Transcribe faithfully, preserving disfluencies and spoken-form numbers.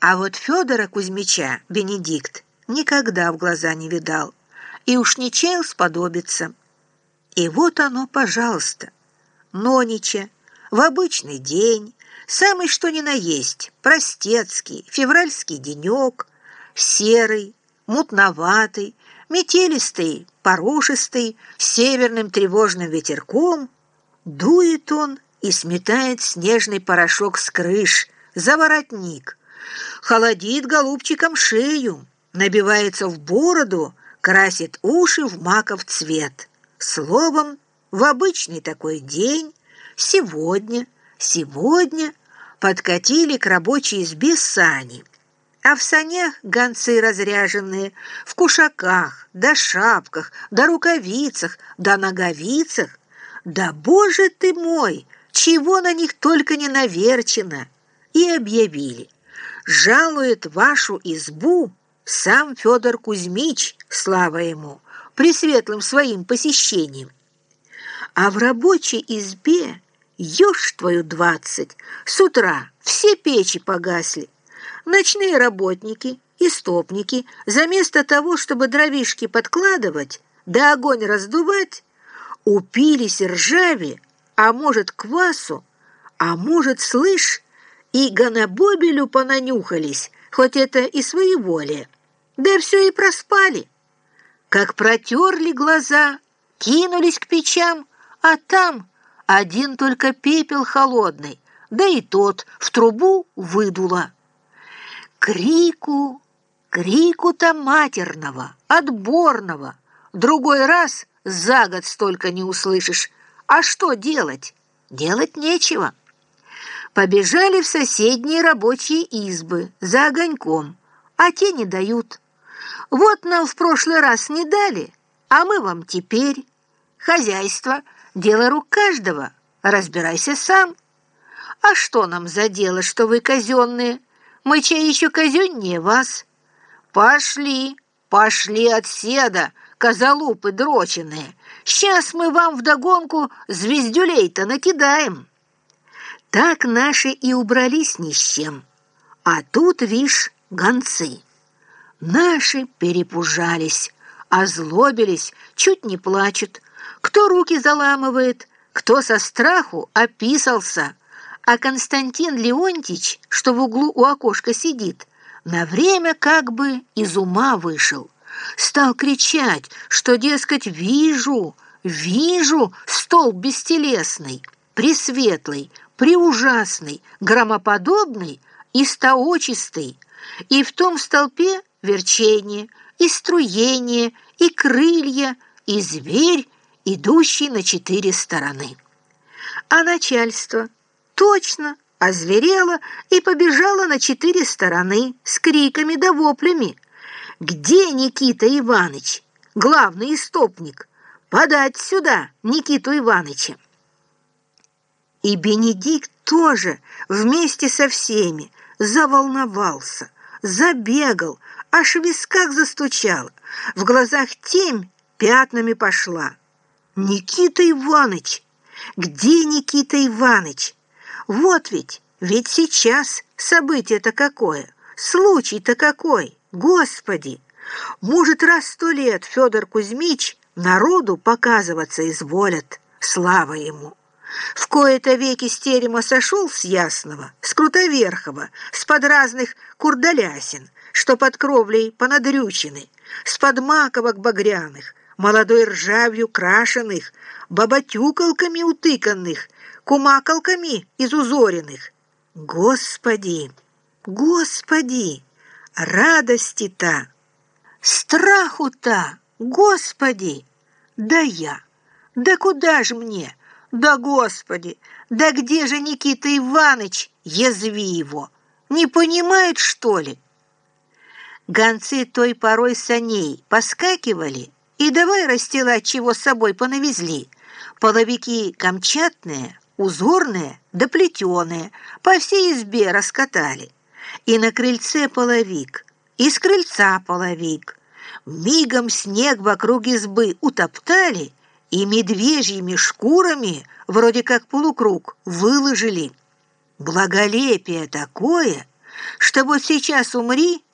А вот Федора Кузьмича Бенедикт никогда в глаза не видал и уж не чаял сподобиться. И вот оно, пожалуйста, нонича, в обычный день, самый что ни на есть, простецкий, февральский денек, серый, мутноватый, метелистый, порошистый, с северным тревожным ветерком, дует он и сметает снежный порошок с крыш, за воротник, холодит голубчиком шею, набивается в бороду, красит уши в маков цвет. Словом, в обычный такой день сегодня, сегодня подкатили к рабочей избе сани, а в санях гонцы разряженные, в кушаках, да шапках, да рукавицах, да ноговицах. Да, боже ты мой, чего на них только не наверчено! И объявили: жалует вашу избу сам Федор Кузьмич, слава ему, пресветлым своим посещением. А в рабочей избе, ешь твою двадцать, с утра все печи погасли. Ночные работники, истопники, заместо того, чтобы дровишки подкладывать, да огонь раздувать, упились ржави, а может квасу, а может, слышь, и гонобобелю понанюхались, хоть это и своеволие, да все и проспали. Как протерли глаза, кинулись к печам, а там один только пепел холодный, да и тот в трубу выдуло. Крику, крику-то матерного, отборного, другой раз за год столько не услышишь. А что делать? Делать нечего. Побежали в соседние рабочие избы за огоньком, а те не дают. Вот нам в прошлый раз не дали, а мы вам теперь. Хозяйство — дело рук каждого, разбирайся сам. А что нам за дело, что вы казенные? Мы чай еще казеннее вас. Пошли, пошли отседа, козолупы дроченые. Сейчас мы вам вдогонку звездюлей-то накидаем. Так наши и убрались ни с чем. А тут, вишь, гонцы. Наши перепужались, озлобились, чуть не плачут. Кто руки заламывает, кто со страху описался. А Константин Леонтьич, что в углу у окошка сидит, на время как бы из ума вышел. Стал кричать, что, дескать, вижу, вижу столб бестелесный, пресветлый, преужасный, громоподобный и стоочистый, и в том столпе верчение, и струение, и крылья, и зверь, идущий на четыре стороны. А начальство точно озверело и побежало на четыре стороны с криками да воплями. «Где Никита Иваныч, главный истопник? Подать сюда Никиту Иваныча!» И Бенедикт тоже вместе со всеми заволновался, забегал, аж в висках застучало, в глазах темь пятнами пошла. «Никита Иваныч! Где Никита Иваныч? Вот ведь, ведь сейчас событие-то какое, случай-то какой, Господи! Может, раз сто лет Федор Кузьмич народу показываться изволят, слава ему!» В кои-то веки с терема сошел с Ясного, с Крутоверхова, с под разных курдалясин, что под кровлей понадрючены, с под маковок багряных, молодой ржавью крашеных, баботюкалками утыканных, кумакалками изузоренных. Господи, Господи, радости-то, страху-то, Господи! Да я, да куда ж мне? Да, Господи, да где же Никита Иваныч, язви его, не понимает, что ли? Гонцы той порой саней поскакивали и давай расстилать, чего с собой понавезли. Половики камчатные, узорные да плетеные по всей избе раскатали. И на крыльце половик, и с крыльца половик. Мигом снег вокруг избы утоптали и медвежьими шкурами, вроде как полукруг, выложили. Благолепие такое, что вот сейчас умри,